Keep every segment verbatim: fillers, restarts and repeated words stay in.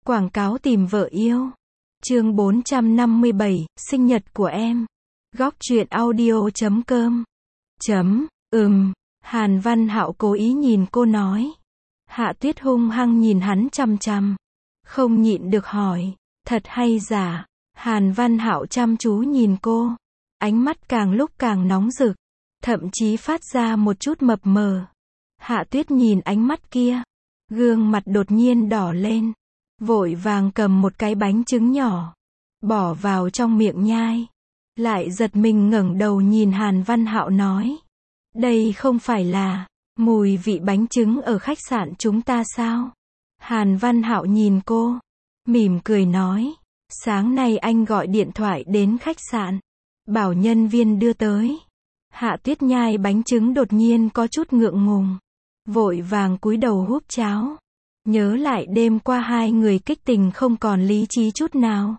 Quảng cáo tìm vợ yêu. Chương bốn trăm năm mươi bảy, sinh nhật của em. Góc truyện audio chấm com. Chấm, ừm, Hàn Văn Hạo cố ý nhìn cô nói. Hạ Tuyết hung hăng nhìn hắn chằm chằm. Không nhịn được hỏi, thật hay giả? Hàn Văn Hạo chăm chú nhìn cô. Ánh mắt càng lúc càng nóng rực. Thậm chí phát ra một chút mập mờ. Hạ Tuyết nhìn ánh mắt kia. Gương mặt đột nhiên đỏ lên. Vội vàng cầm một cái bánh trứng nhỏ. Bỏ vào trong miệng nhai. Lại giật mình ngẩng đầu nhìn Hàn Văn Hạo nói. Đây không phải là mùi vị bánh trứng ở khách sạn chúng ta sao? Hàn Văn Hạo nhìn cô. Mỉm cười nói. Sáng nay anh gọi điện thoại đến khách sạn. Bảo nhân viên đưa tới. Hạ Tuyết nhai bánh trứng đột nhiên có chút ngượng ngùng. Vội vàng cúi đầu húp cháo. Nhớ lại đêm qua hai người kích tình không còn lý trí chút nào.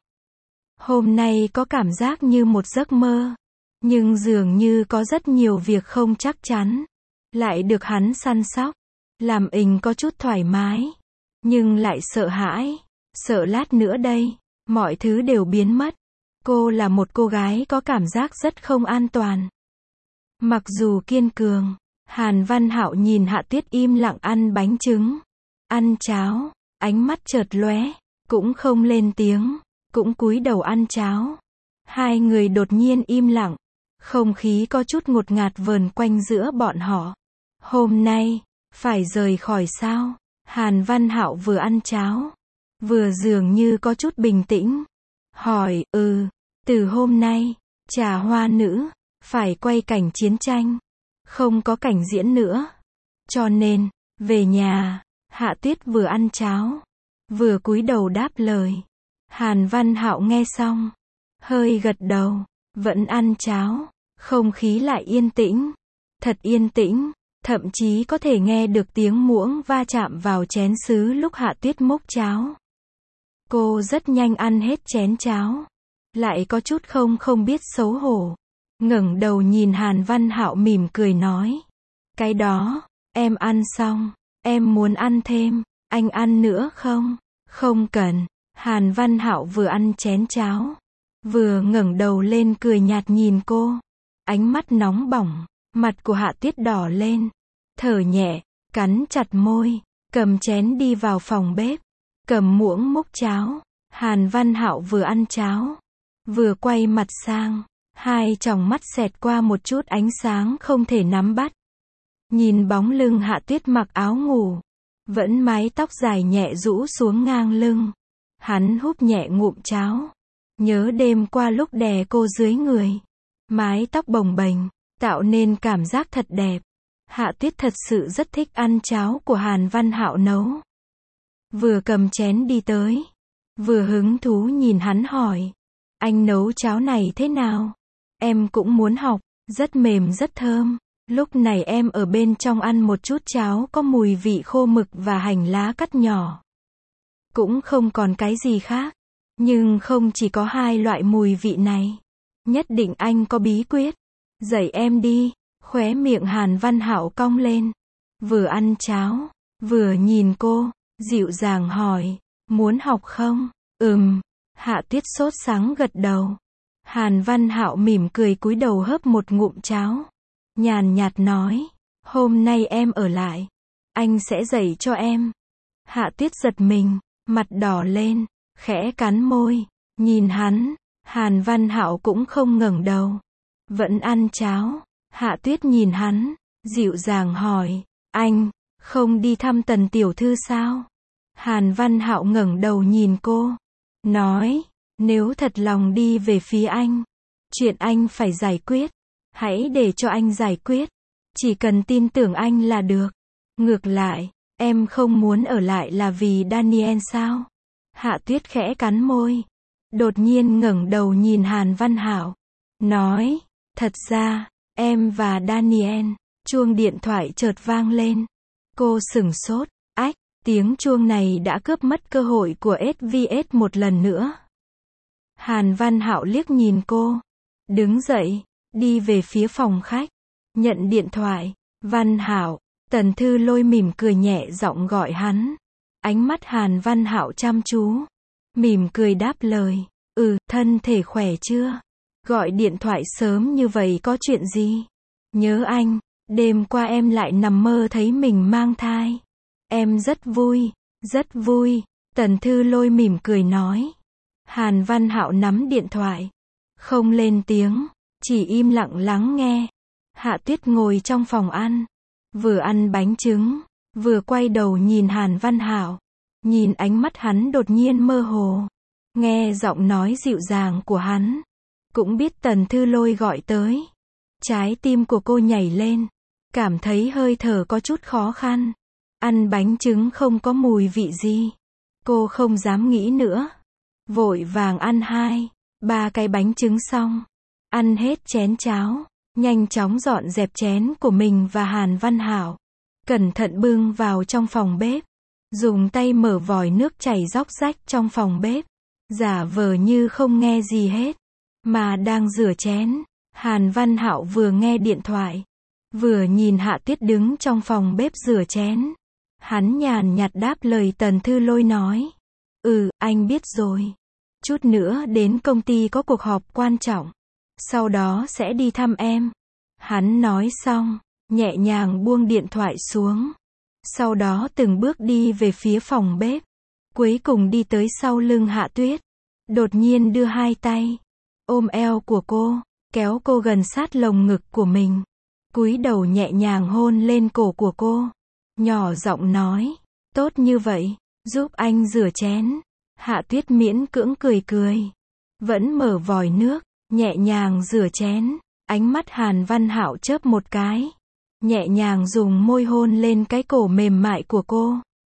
Hôm nay có cảm giác như một giấc mơ. Nhưng dường như có rất nhiều việc không chắc chắn. Lại được hắn săn sóc. Làm ình có chút thoải mái. Nhưng lại sợ hãi. Sợ lát nữa đây. Mọi thứ đều biến mất. Cô là một cô gái có cảm giác rất không an toàn. Mặc dù kiên cường. Hàn Văn Hạo nhìn Hạ Tuyết im lặng ăn bánh trứng. Ăn cháo. Ánh mắt chợt lóe. Cũng không lên tiếng. Cũng cúi đầu ăn cháo. Hai người đột nhiên im lặng. Không khí có chút ngột ngạt vờn quanh giữa bọn họ. Hôm nay, phải rời khỏi sao? Hàn Văn Hạo vừa ăn cháo. Vừa dường như có chút bình tĩnh. Hỏi, ừ, từ hôm nay, Trà Hoa Nữ, phải quay cảnh chiến tranh. Không có cảnh diễn nữa. Cho nên, về nhà, Hạ Tuyết vừa ăn cháo. Vừa cúi đầu đáp lời. Hàn Văn Hạo nghe xong. Hơi gật đầu. Vẫn ăn cháo. Không khí lại yên tĩnh. Thật yên tĩnh. Thậm chí có thể nghe được tiếng muỗng va chạm vào chén sứ lúc Hạ Tuyết múc cháo. Cô rất nhanh ăn hết chén cháo. Lại có chút không không biết xấu hổ. Ngẩng đầu nhìn Hàn Văn Hạo mỉm cười nói. Cái đó, em ăn xong. Em muốn ăn thêm. Anh ăn nữa không? Không cần. Hàn Văn Hạo vừa ăn chén cháo. Vừa ngẩng đầu lên cười nhạt nhìn cô. Ánh mắt nóng bỏng. Mặt của Hạ Tuyết đỏ lên. Thở nhẹ. Cắn chặt môi. Cầm chén đi vào phòng bếp. Cầm muỗng múc cháo. Hàn Văn Hạo vừa ăn cháo. Vừa quay mặt sang. Hai tròng mắt xẹt qua một chút ánh sáng không thể nắm bắt. Nhìn bóng lưng Hạ Tuyết mặc áo ngủ. Vẫn mái tóc dài nhẹ rũ xuống ngang lưng. Hắn húp nhẹ ngụm cháo. Nhớ đêm qua lúc đè cô dưới người. Mái tóc bồng bềnh. Tạo nên cảm giác thật đẹp. Hạ Tuyết thật sự rất thích ăn cháo của Hàn Văn Hạo nấu. Vừa cầm chén đi tới. Vừa hứng thú nhìn hắn hỏi. Anh nấu cháo này thế nào? Em cũng muốn học. Rất mềm rất thơm. Lúc này em ở bên trong ăn một chút cháo có mùi vị khô mực và hành lá cắt nhỏ. Cũng không còn cái gì khác. Nhưng không chỉ có hai loại mùi vị này. Nhất định anh có bí quyết. Dạy em đi. Khóe miệng Hàn Văn Hạo cong lên. Vừa ăn cháo. Vừa nhìn cô. Dịu dàng hỏi. Muốn học không? Ừm. Hạ Tuyết sốt sắng gật đầu. Hàn Văn Hạo mỉm cười cúi đầu hớp một ngụm cháo. Nhàn nhạt nói. Hôm nay em ở lại. Anh sẽ dạy cho em. Hạ Tuyết giật mình. Mặt đỏ lên. Khẽ cắn môi. Nhìn hắn. Hàn Văn Hạo cũng không ngẩng đầu. Vẫn ăn cháo. Hạ Tuyết nhìn hắn. Dịu dàng hỏi. Anh, không đi thăm Tần tiểu thư sao? Hàn Văn Hạo ngẩng đầu nhìn cô. Nói. Nếu thật lòng đi về phía anh. Chuyện anh phải giải quyết. Hãy để cho anh giải quyết. Chỉ cần tin tưởng anh là được. Ngược lại, em không muốn ở lại là vì Daniel sao? Hạ Tuyết khẽ cắn môi. Đột nhiên ngẩng đầu nhìn Hàn Văn Hạo. Nói. Thật ra, em và Daniel. Chuông điện thoại chợt vang lên. Cô sửng sốt. Ách, tiếng chuông này đã cướp mất cơ hội của ét vê ét một lần nữa. Hàn Văn Hạo liếc nhìn cô. Đứng dậy. Đi về phía phòng khách. Nhận điện thoại. Văn Hạo. Tần Thư Lôi mỉm cười nhẹ giọng gọi hắn. Ánh mắt Hàn Văn Hạo chăm chú, mỉm cười đáp lời, ừ, thân thể khỏe chưa? Gọi điện thoại sớm như vậy có chuyện gì? Nhớ anh, đêm qua em lại nằm mơ thấy mình mang thai. Em rất vui, rất vui, Tần Thư Lôi mỉm cười nói. Hàn Văn Hạo nắm điện thoại, không lên tiếng, chỉ im lặng lắng nghe. Hạ Tuyết ngồi trong phòng ăn, vừa ăn bánh trứng, vừa quay đầu nhìn Hàn Văn Hạo, nhìn ánh mắt hắn đột nhiên mơ hồ, nghe giọng nói dịu dàng của hắn, cũng biết Tần Thư Lôi gọi tới. Trái tim của cô nhảy lên, cảm thấy hơi thở có chút khó khăn. Ăn bánh trứng không có mùi vị gì, cô không dám nghĩ nữa, vội vàng ăn hai, ba cái bánh trứng xong, ăn hết chén cháo, nhanh chóng dọn dẹp chén của mình và Hàn Văn Hạo, cẩn thận bưng vào trong phòng bếp, dùng tay mở vòi nước chảy róc rách trong phòng bếp, giả vờ như không nghe gì hết, mà đang rửa chén. Hàn Văn Hạo vừa nghe điện thoại, vừa nhìn Hạ Tuyết đứng trong phòng bếp rửa chén. Hắn nhàn nhạt đáp lời Tần Thư Lôi nói, ừ, anh biết rồi. Chút nữa đến công ty có cuộc họp quan trọng, sau đó sẽ đi thăm em. Hắn nói xong, nhẹ nhàng buông điện thoại xuống, sau đó từng bước đi về phía phòng bếp, cuối cùng đi tới sau lưng Hạ Tuyết, đột nhiên đưa hai tay ôm eo của cô, kéo cô gần sát lồng ngực của mình, cúi đầu nhẹ nhàng hôn lên cổ của cô, nhỏ giọng nói, tốt như vậy, giúp anh rửa chén. Hạ Tuyết miễn cưỡng cười cười, vẫn mở vòi nước, nhẹ nhàng rửa chén. Ánh mắt Hàn Văn Hạo chớp một cái, nhẹ nhàng dùng môi hôn lên cái cổ mềm mại của cô,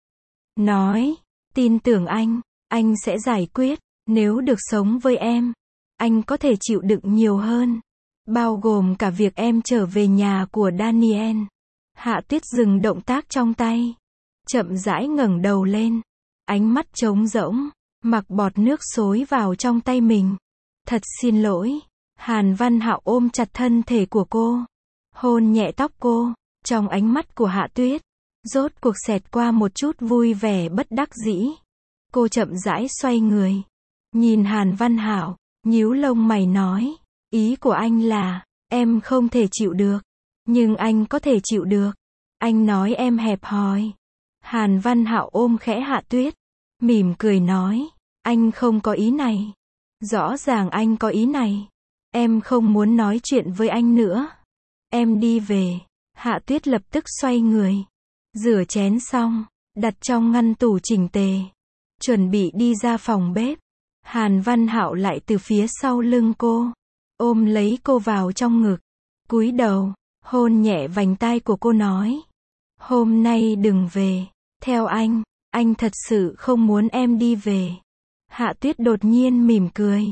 nói, tin tưởng anh, anh sẽ giải quyết. Nếu được sống với em, anh có thể chịu đựng nhiều hơn, bao gồm cả việc em trở về nhà của Daniel. Hạ Tuyết dừng động tác trong tay, chậm rãi ngẩng đầu lên, ánh mắt trống rỗng, mặc bọt nước xối vào trong tay mình. Thật xin lỗi. Hàn Văn Hạo ôm chặt thân thể của cô, hôn nhẹ tóc cô, trong ánh mắt của Hạ Tuyết, rốt cuộc xẹt qua một chút vui vẻ bất đắc dĩ. Cô chậm rãi xoay người, nhìn Hàn Văn Hạo, nhíu lông mày nói, ý của anh là, em không thể chịu được, nhưng anh có thể chịu được. Anh nói em hẹp hòi. Hàn Văn Hạo ôm khẽ Hạ Tuyết, mỉm cười nói, anh không có ý này. Rõ ràng anh có ý này. Em không muốn nói chuyện với anh nữa. Em đi về. Hạ Tuyết lập tức xoay người, rửa chén xong, đặt trong ngăn tủ chỉnh tề, chuẩn bị đi ra phòng bếp. Hàn Văn Hạo lại từ phía sau lưng cô, ôm lấy cô vào trong ngực, cúi đầu, hôn nhẹ vành tai của cô nói, hôm nay đừng về, theo anh, anh thật sự không muốn em đi về. Hạ Tuyết đột nhiên mỉm cười,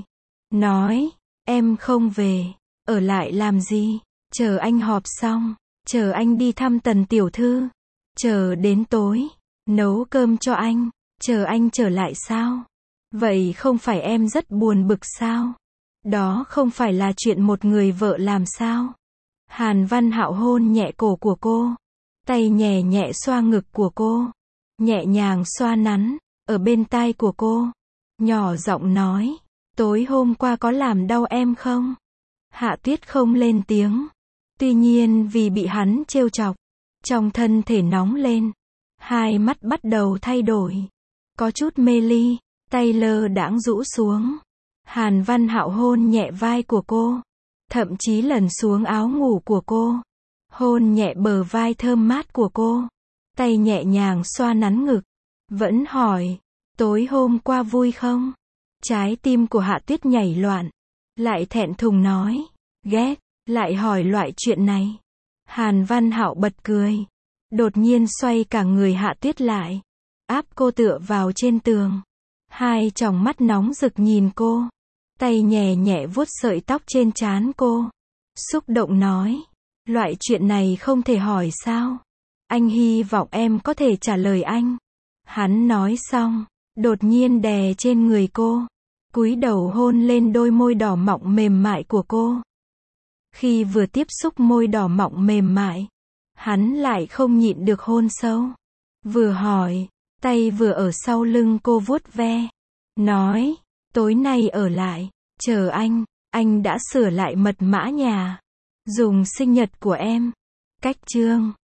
nói, em không về, ở lại làm gì, chờ anh họp xong, chờ anh đi thăm Tần tiểu thư, chờ đến tối, nấu cơm cho anh, chờ anh trở lại sao? Vậy không phải em rất buồn bực sao? Đó không phải là chuyện một người vợ làm sao? Hàn Văn Hạo hôn nhẹ cổ của cô, tay nhẹ nhẹ xoa ngực của cô, nhẹ nhàng xoa nắn ở bên tai của cô, nhỏ giọng nói, tối hôm qua có làm đau em không? Hạ Tuyết không lên tiếng, tuy nhiên vì bị hắn trêu chọc, trong thân thể nóng lên, hai mắt bắt đầu thay đổi, có chút mê ly, tay lơ đãng rũ xuống. Hàn Văn Hạo hôn nhẹ vai của cô, thậm chí lần xuống áo ngủ của cô, hôn nhẹ bờ vai thơm mát của cô, tay nhẹ nhàng xoa nắn ngực, vẫn hỏi, tối hôm qua vui không? Trái tim của Hạ Tuyết nhảy loạn, lại thẹn thùng nói, ghét, lại hỏi loại chuyện này. Hàn Văn Hạo bật cười, đột nhiên xoay cả người Hạ Tuyết lại, áp cô tựa vào trên tường, hai tròng mắt nóng rực nhìn cô, tay nhẹ nhẹ vuốt sợi tóc trên trán cô, xúc động nói, loại chuyện này không thể hỏi sao? Anh hy vọng em có thể trả lời anh. Hắn nói xong, đột nhiên đè trên người cô, cúi đầu hôn lên đôi môi đỏ mọng mềm mại của cô. Khi vừa tiếp xúc môi đỏ mọng mềm mại, hắn lại không nhịn được hôn sâu, vừa hỏi, Tay vừa ở sau lưng cô vuốt ve. Nói, tối nay ở lại, chờ anh, anh đã sửa lại mật mã nhà. Dùng sinh nhật của em. Cách chương